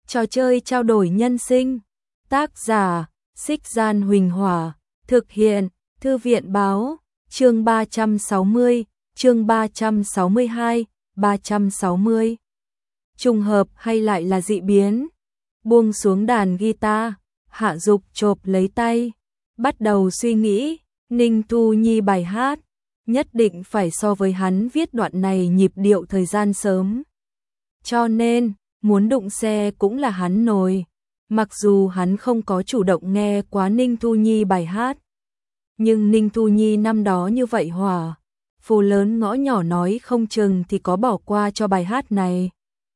Trò chơi trao đổi nhân sinh. Tác giả: Xích Gian Huỳnh Hỏa. Thực hiện: Thư viện báo. Chương 360, chương 362, 360. Trùng hợp hay lại là dị biến? Buông xuống đàn guitar, Hạ Dục chộp lấy tay, bắt đầu suy nghĩ. Ninh Thu Nhi bài hát, nhất định phải so với hắn viết đoạn này nhịp điệu thời gian sớm. Cho nên, muốn đụng xe cũng là hắn nồi. Mặc dù hắn không có chủ động nghe quá Ninh Thu Nhi bài hát, nhưng Ninh Thu Nhi năm đó như vậy hỏa, phố lớn ngõ nhỏ nói không chừng thì có bỏ qua cho bài hát này.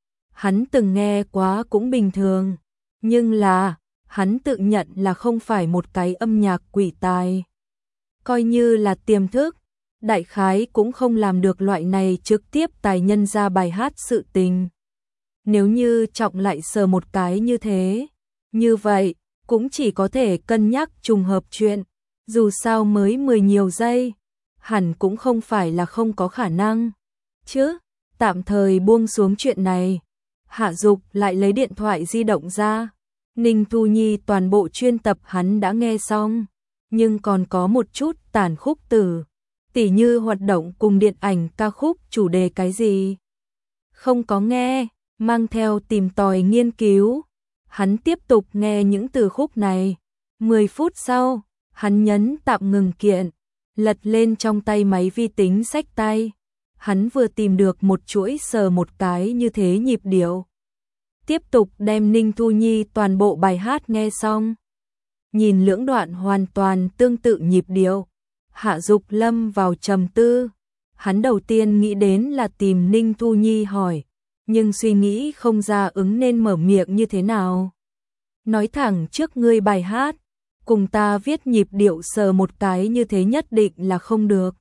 Hắn từng nghe quá cũng bình thường, nhưng là, hắn tự nhận là không phải một cái âm nhạc quỷ tài. Coi như là tiềm thức, đại khái cũng không làm được loại này trực tiếp tài nhân ra bài hát sự tình. Nếu như trọng lại sờ một cái như thế, như vậy, cũng chỉ có thể cân nhắc trùng hợp chuyện. Dù sao mới 10 nhiều giây, hẳn cũng không phải là không có khả năng. Chứ, tạm thời buông xuống chuyện này. Hạ Dục lại lấy điện thoại di động ra. Ninh Thu Nhi toàn bộ chuyên tập hắn đã nghe xong, nhưng còn có một chút tàn khúc tử, tỉ như hoạt động cùng điện ảnh ca khúc chủ đề cái gì. Không có nghe, mang theo tìm tòi nghiên cứu. Hắn tiếp tục nghe những từ khúc này. 10 phút sau, hắn nhấn tạm ngừng kiện, lật lên trong tay máy vi tính xách tay. Hắn vừa tìm được một chuỗi sờ một cái như thế nhịp điệu. Tiếp tục đem Ninh Thu Nhi toàn bộ bài hát nghe xong. Nhìn lưỡng đoạn hoàn toàn tương tự nhịp điệu, Hạ Dục lâm vào trầm tư. Hắn đầu tiên nghĩ đến là tìm Ninh Thu Nhi hỏi, nhưng suy nghĩ không ra ứng nên mở miệng như thế nào. Nói thẳng trước ngươi bài hát, cùng ta viết nhịp điệu sờ một cái như thế nhất định là không được.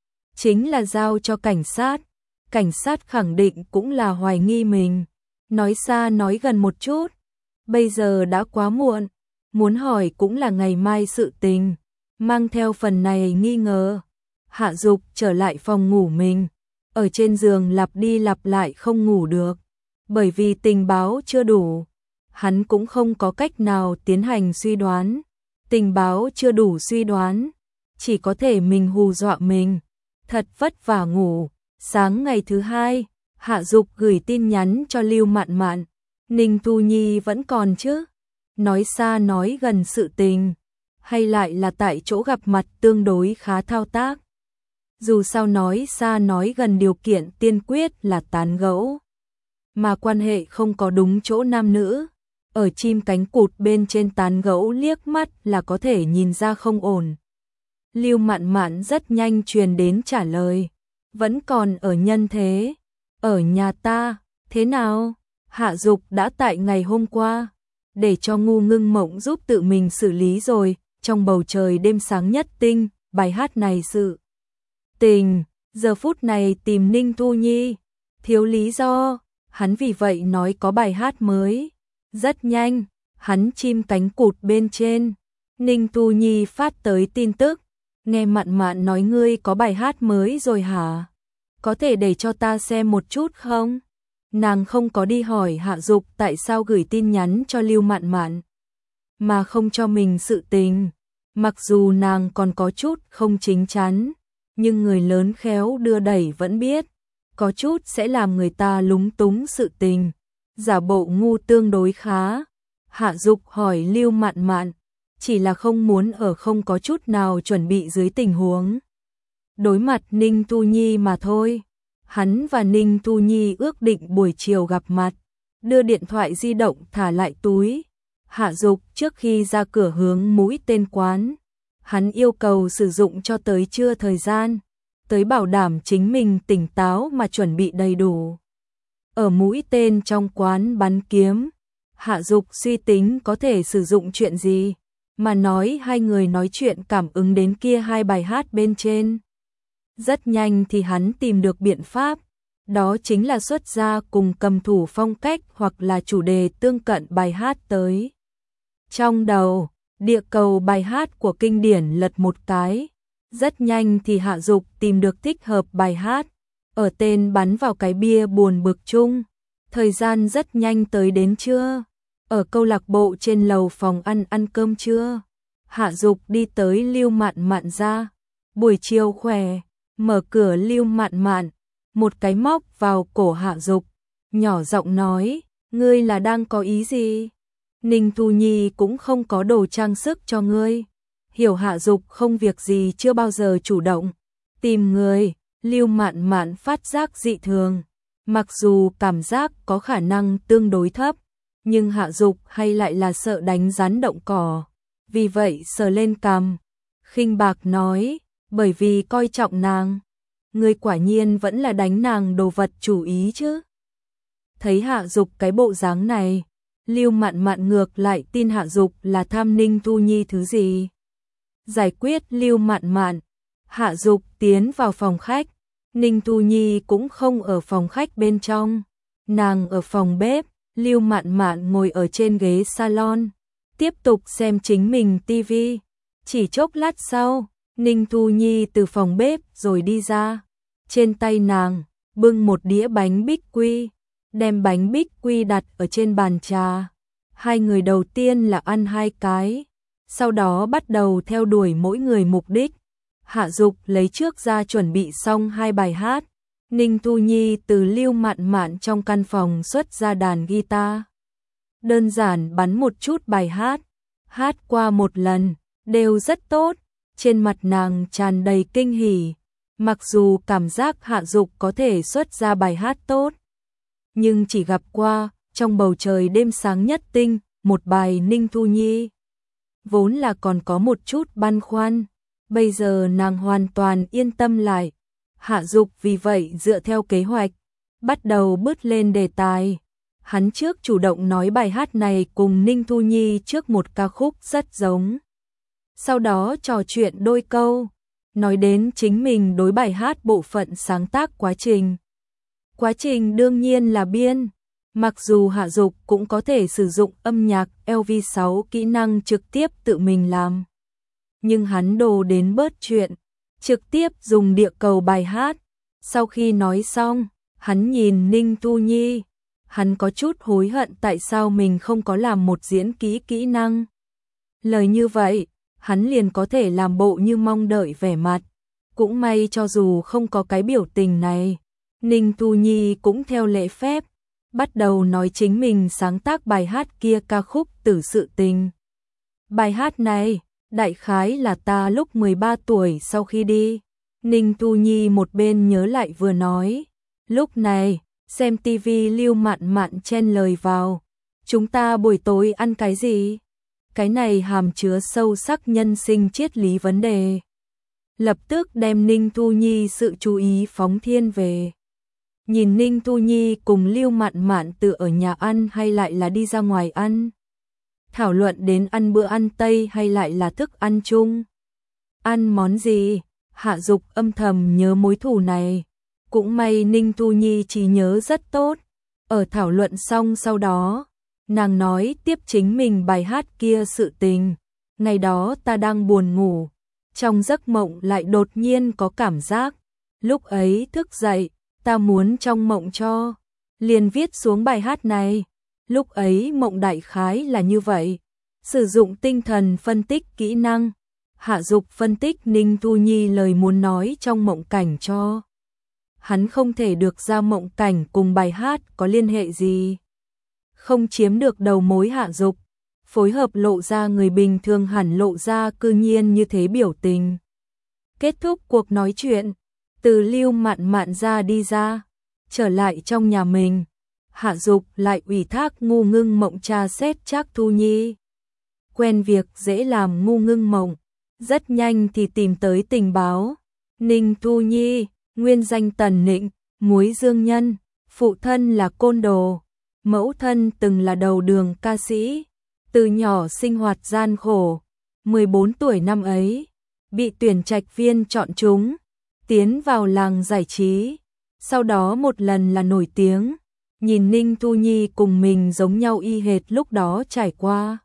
Chính là giao cho cảnh sát khẳng định cũng là hoài nghi mình. Nói xa nói gần một chút, bây giờ đã quá muộn, muốn hỏi cũng là ngày mai sự tình. Mang theo phần này nghi ngờ, Hạ Dục trở lại phòng ngủ mình, ở trên giường lặp đi lặp lại không ngủ được, bởi vì tình báo chưa đủ. Hắn cũng không có cách nào tiến hành suy đoán, tình báo chưa đủ suy đoán, chỉ có thể mình hù dọa mình. Thật vất vả ngủ. Sáng ngày thứ hai, Hạ Dục gửi tin nhắn cho Lưu Mạn Mạn. Ninh Thu Nhi vẫn còn chứ? Nói xa nói gần sự tình, hay lại là tại chỗ gặp mặt tương đối khá thao tác? Dù sao nói xa nói gần điều kiện tiên quyết là tán gẫu, mà quan hệ không có đúng chỗ nam nữ. Ở chim cánh cụt bên trên tán gẫu liếc mắt là có thể nhìn ra không ổn. Lưu Mạn Mạn rất nhanh truyền đến trả lời. Vẫn còn ở nhân thế. Ở nhà ta, thế nào? Hạ Dục đã tại ngày hôm qua, để cho Ngu Ngưng Mộng giúp tự mình xử lý rồi. Trong bầu trời đêm sáng nhất tinh, bài hát này sự tình, giờ phút này tìm Ninh Thu Nhi, thiếu lý do, hắn vì vậy nói có bài hát mới. Rất nhanh, hắn chim cánh cụt bên trên, Ninh Thu Nhi phát tới tin tức, nghe Mạn Mạn nói ngươi có bài hát mới rồi hả? Có thể để cho ta xem một chút không? Nàng không có đi hỏi Hạ Dục tại sao gửi tin nhắn cho Lưu Mạn Mạn, mà không cho mình sự tình. Mặc dù nàng còn có chút không chính chắn, nhưng người lớn khéo đưa đẩy vẫn biết, có chút sẽ làm người ta lúng túng sự tình. Giả bộ ngu tương đối khá. Hạ Dục hỏi Lưu Mạn Mạn, chỉ là không muốn ở không có chút nào chuẩn bị dưới tình huống đối mặt Ninh Thu Nhi mà thôi. Hắn và Ninh Thu Nhi ước định buổi chiều gặp mặt, đưa điện thoại di động thả lại túi. Hạ Dục trước khi ra cửa hướng mũi tên quán, hắn yêu cầu sử dụng cho tới trưa thời gian, tới bảo đảm chính mình tỉnh táo mà chuẩn bị đầy đủ. Ở mũi tên trong quán bắn kiếm, Hạ Dục suy tính có thể sử dụng chuyện gì, mà nói hai người nói chuyện cảm ứng đến kia hai bài hát bên trên. Rất nhanh thì hắn tìm được biện pháp, đó chính là xuất ra cùng cầm thủ phong cách hoặc là chủ đề tương cận bài hát tới. Trong đầu, địa cầu bài hát của kinh điển lật một cái, rất nhanh thì Hạ Dục tìm được thích hợp bài hát, ở tên bắn vào cái bia buồn bực chung. Thời gian rất nhanh tới đến trưa, ở câu lạc bộ trên lầu phòng ăn cơm trưa. Hạ Dục đi tới Lưu Mạn Mạn ra. Buổi chiều khỏe, mở cửa Lưu Mạn Mạn, một cái móc vào cổ Hạ Dục, nhỏ giọng nói, ngươi là đang có ý gì? Ninh Thu Nhi cũng không có đồ trang sức cho ngươi. Hiểu Hạ Dục không việc gì chưa bao giờ chủ động tìm người. Lưu Mạn Mạn phát giác dị thường, mặc dù cảm giác có khả năng tương đối thấp, nhưng Hạ Dục hay lại là sợ đánh rắn động cỏ, vì vậy sờ lên cằm, khinh bạc nói, bởi vì coi trọng nàng, ngươi quả nhiên vẫn là đánh nàng đồ vật chủ ý chứ. Thấy Hạ Dục cái bộ dáng này, Lưu Mạn Mạn ngược lại tin Hạ Dục là tham Ninh Thu Nhi thứ gì. Giải quyết Lưu Mạn Mạn, Hạ Dục tiến vào phòng khách. Ninh Thu Nhi cũng không ở phòng khách bên trong, nàng ở phòng bếp. Lưu Mạn Mạn ngồi ở trên ghế salon, tiếp tục xem chính mình tivi. Chỉ chốc lát sau, Ninh Thu Nhi từ phòng bếp rồi đi ra. Trên tay nàng bưng một đĩa bánh bích quy, đem bánh bích quy đặt ở trên bàn trà. Hai người đầu tiên là ăn 2 cái, sau đó bắt đầu theo đuổi mỗi người mục đích. Hạ Dục lấy trước ra chuẩn bị xong 2 bài hát. Ninh Thu Nhi từ Lưu Mạn Mạn trong căn phòng xuất ra đàn guitar. Đơn giản bắn một chút bài hát, hát qua một lần, đều rất tốt. Trên mặt nàng tràn đầy kinh hỉ, mặc dù cảm giác Hạ Dục có thể xuất ra bài hát tốt, nhưng chỉ gặp qua trong bầu trời đêm sáng nhất tinh, một bài Ninh Thu Nhi. Vốn là còn có một chút băn khoăn, bây giờ nàng hoàn toàn yên tâm lại. Hạ Dục vì vậy dựa theo kế hoạch, bắt đầu bứt lên đề tài. Hắn trước chủ động nói bài hát này cùng Ninh Thu Nhi trước một ca khúc rất giống. Sau đó trò chuyện đôi câu, nói đến chính mình đối bài hát bộ phận sáng tác quá trình. Quá trình đương nhiên là biên, mặc dù Hạ Dục cũng có thể sử dụng âm nhạc LV6 kỹ năng trực tiếp tự mình làm. Nhưng hắn đồ đến bớt chuyện, trực tiếp dùng địa cầu bài hát. Sau khi nói xong, hắn nhìn Ninh Thu Nhi, hắn có chút hối hận tại sao mình không có làm một diễn kỹ năng. Lời như vậy, hắn liền có thể làm bộ như mong đợi vẻ mặt. Cũng may cho dù không có cái biểu tình này, Ninh Thu Nhi cũng theo lễ phép, bắt đầu nói chính mình sáng tác bài hát kia ca khúc Tử Sự Tình. Bài hát này, đại khái là ta lúc 13 tuổi sau khi đi. Ninh Thu Nhi một bên nhớ lại vừa nói. Lúc này, xem tivi Lưu Mạn Mạn chen lời vào. Chúng ta buổi tối ăn cái gì? Cái này hàm chứa sâu sắc nhân sinh triết lý vấn đề. Lập tức đem Ninh Thu Nhi sự chú ý phóng thiên về. Nhìn Ninh Thu Nhi cùng Lưu Mạn Mạn tự ở nhà ăn hay lại là đi ra ngoài ăn. Thảo luận đến ăn bữa ăn Tây hay lại là thức ăn chung. Ăn món gì? Hạ Dục âm thầm nhớ mối thù này. Cũng may Ninh Thu Nhi chỉ nhớ rất tốt. Ở thảo luận xong sau đó, nàng nói tiếp chính mình bài hát kia sự tình. Ngày đó ta đang buồn ngủ, trong giấc mộng lại đột nhiên có cảm giác. Lúc ấy thức dậy, ta muốn trong mộng cho, liền viết xuống bài hát này. Lúc ấy mộng đại khái là như vậy. Sử dụng tinh thần phân tích kỹ năng, Hạ Dục phân tích Ninh Thu Nhi lời muốn nói trong mộng cảnh cho. Hắn không thể được ra mộng cảnh cùng bài hát có liên hệ gì. Không chiếm được đầu mối Hạ Dục, phối hợp lộ ra người bình thường hẳn lộ ra cư nhiên như thế biểu tình. Kết thúc cuộc nói chuyện, từ Lưu Mạn Mạn ra đi ra, trở lại trong nhà mình. Hạ Dục lại ủy thác Ngu Ngưng Mộng tra xét Trác Thu Nhi. Quen việc dễ làm Ngu Ngưng Mộng, rất nhanh thì tìm tới tình báo. Ninh Thu Nhi, nguyên danh Tần Nịnh, Muối Dương Nhân, phụ thân là côn đồ, mẫu thân từng là đầu đường ca sĩ, từ nhỏ sinh hoạt gian khổ, 14 tuổi năm ấy, bị tuyển trạch viên chọn chúng, tiến vào làng giải trí, sau đó một lần là nổi tiếng. Nhìn Ninh Thu Nhi cùng mình giống nhau y hệt lúc đó trải qua.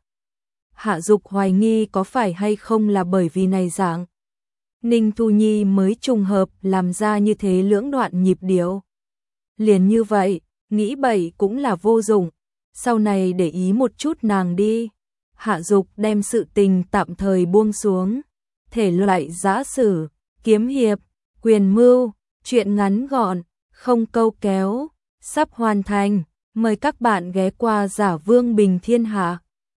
Hạ Dục hoài nghi có phải hay không là bởi vì này dạng. Ninh Thu Nhi mới trùng hợp làm ra như thế lưỡng đoạn nhịp điệu. Liền như vậy, nghĩ bậy cũng là vô dụng. sau này để ý một chút nàng đi. Hạ Dục đem sự tình tạm thời buông xuống. Thể loại giã sử, kiếm hiệp, quyền mưu, truyện ngắn gọn, không câu kéo, sắp hoàn thành. Mời các bạn ghé qua Giả Vương Bình Thiên Hạ.